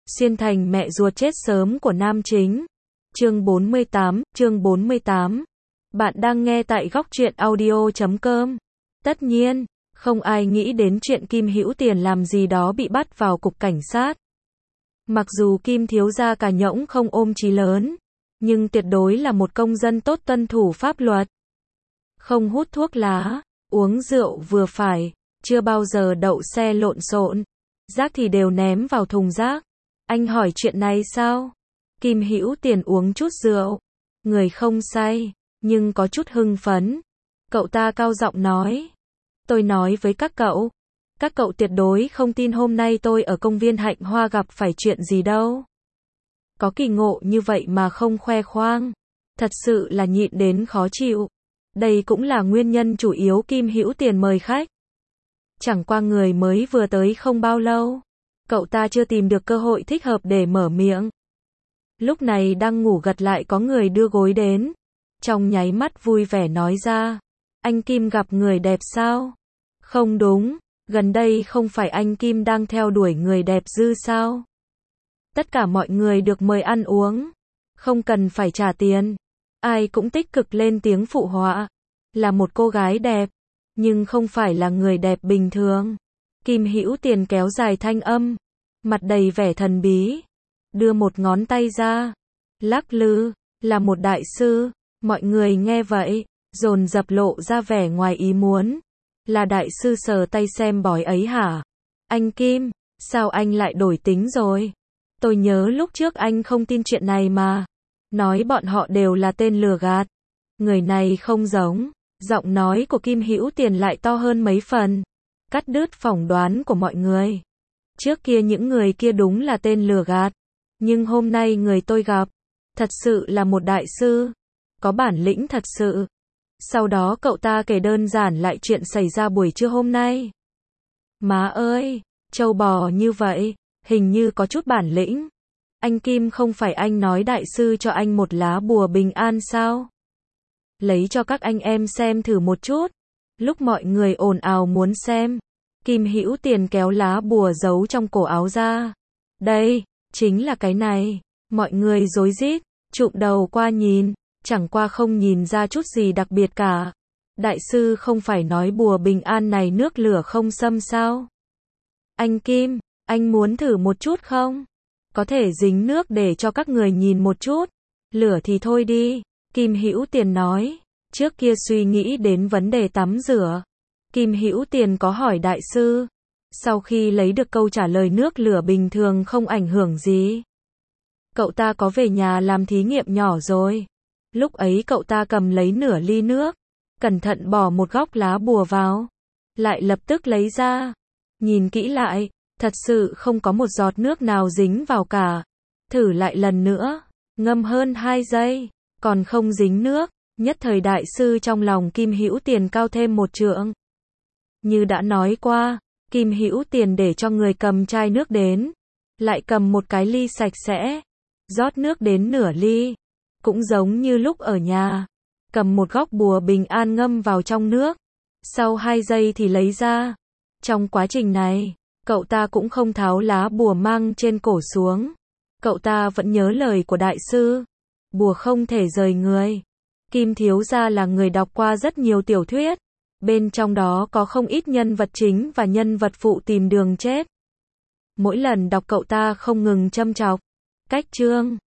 Xuyên thành mẹ ruột chết sớm của nam chính. Chương 48. Bạn đang nghe tại góc truyện audio.com. Tất nhiên, không ai nghĩ đến chuyện Kim Hữu Tiền làm gì đó bị bắt vào cục cảnh sát. Mặc dù Kim thiếu gia cả nhỗng không ôm chí lớn, nhưng tuyệt đối là một công dân tốt tuân thủ pháp luật. Không hút thuốc lá, uống rượu vừa phải, chưa bao giờ đậu xe lộn xộn, rác thì đều ném vào thùng rác. Anh hỏi chuyện này sao? Kim Hữu Tiền uống chút rượu, người không say, nhưng có chút hưng phấn. Cậu ta cao giọng nói, tôi nói với các cậu tuyệt đối không tin hôm nay tôi ở công viên Hạnh Hoa gặp phải chuyện gì đâu. Có kỳ ngộ như vậy mà không khoe khoang, thật sự là nhịn đến khó chịu. Đây cũng là nguyên nhân chủ yếu Kim Hữu Tiền mời khách. Chẳng qua người mới vừa tới không bao lâu, cậu ta chưa tìm được cơ hội thích hợp để mở miệng. Lúc này đang ngủ gật lại có người đưa gối đến, trong nháy mắt vui vẻ nói ra, anh Kim gặp người đẹp sao? Không đúng, gần đây không phải anh Kim đang theo đuổi người đẹp dư sao? Tất cả mọi người được mời ăn uống, không cần phải trả tiền. Ai cũng tích cực lên tiếng phụ họa, là một cô gái đẹp, nhưng không phải là người đẹp bình thường. Kim Hữu Tiền kéo dài thanh âm, mặt đầy vẻ thần bí, đưa một ngón tay ra, lắc lư, là một đại sư. Mọi người nghe vậy, dồn dập lộ ra vẻ ngoài ý muốn. Là đại sư sờ tay xem bói ấy hả? Anh Kim, sao anh lại đổi tính rồi? Tôi nhớ lúc trước anh không tin chuyện này mà. Nói bọn họ đều là tên lừa gạt. Người này không giống. Giọng nói của Kim Hữu Tiền lại to hơn mấy phần, cắt đứt phỏng đoán của mọi người. Trước kia những người kia đúng là tên lừa gạt, nhưng hôm nay người tôi gặp, thật sự là một đại sư, có bản lĩnh thật sự. Sau đó cậu ta kể đơn giản lại chuyện xảy ra buổi trưa hôm nay. Má ơi, trâu bò như vậy, hình như có chút bản lĩnh. Anh Kim không phải anh nói đại sư cho anh một lá bùa bình an sao? Lấy cho các anh em xem thử một chút. Lúc mọi người ồn ào muốn xem, Kim Hữu Tiền kéo lá bùa giấu trong cổ áo ra. Đây, chính là cái này. Mọi người rối rít, chụm đầu qua nhìn, chẳng qua không nhìn ra chút gì đặc biệt cả. Đại sư không phải nói bùa bình an này nước lửa không xâm sao? Anh Kim, anh muốn thử một chút không? Có thể dính nước để cho các người nhìn một chút. Lửa thì thôi đi. Kim Hữu Tiền nói, trước kia suy nghĩ đến vấn đề tắm rửa. Kim Hữu Tiền có hỏi đại sư. Sau khi lấy được câu trả lời nước lửa bình thường không ảnh hưởng gì, cậu ta có về nhà làm thí nghiệm nhỏ rồi. Lúc ấy cậu ta cầm lấy nửa ly nước, cẩn thận bỏ một góc lá bùa vào, lại lập tức lấy ra. Nhìn kỹ lại, thật sự không có một giọt nước nào dính vào cả. Thử lại lần nữa, ngâm hơn 2 giây. Còn không dính nước, nhất thời đại sư trong lòng Kim Hữu Tiền cao thêm một trượng. Như đã nói qua, Kim Hữu Tiền để cho người cầm chai nước đến, lại cầm một cái ly sạch sẽ, rót nước đến nửa ly, cũng giống như lúc ở nhà, cầm một góc bùa bình an ngâm vào trong nước, sau 2 giây thì lấy ra. Trong quá trình này, cậu ta cũng không tháo lá bùa mang trên cổ xuống, cậu ta vẫn nhớ lời của đại sư. Bùa không thể rời người. Kim thiếu gia là người đọc qua rất nhiều tiểu thuyết, bên trong đó có không ít nhân vật chính và nhân vật phụ tìm đường chết. Mỗi lần đọc cậu ta không ngừng châm chọc. Cách chương